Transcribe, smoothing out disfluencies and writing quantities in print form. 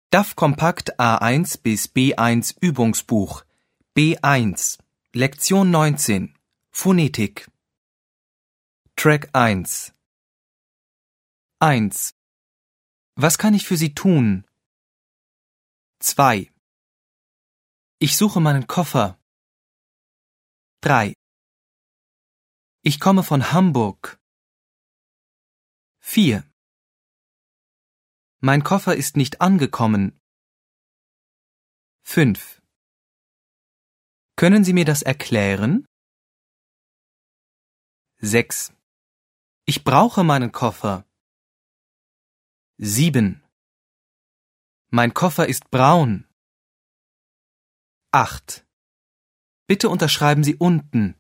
DAF Kompakt A1 bis B1 Übungsbuch B1 Lektion 19 Phonetik Track 1 1. Was kann ich für Sie tun? 2. Ich suche meinen Koffer. 3. Ich komme von Hamburg. 4. Mein Koffer ist nicht angekommen. 5. Können Sie mir das erklären? 6. Ich brauche meinen Koffer. 7. Mein Koffer ist braun. 8. Bitte unterschreiben Sie unten.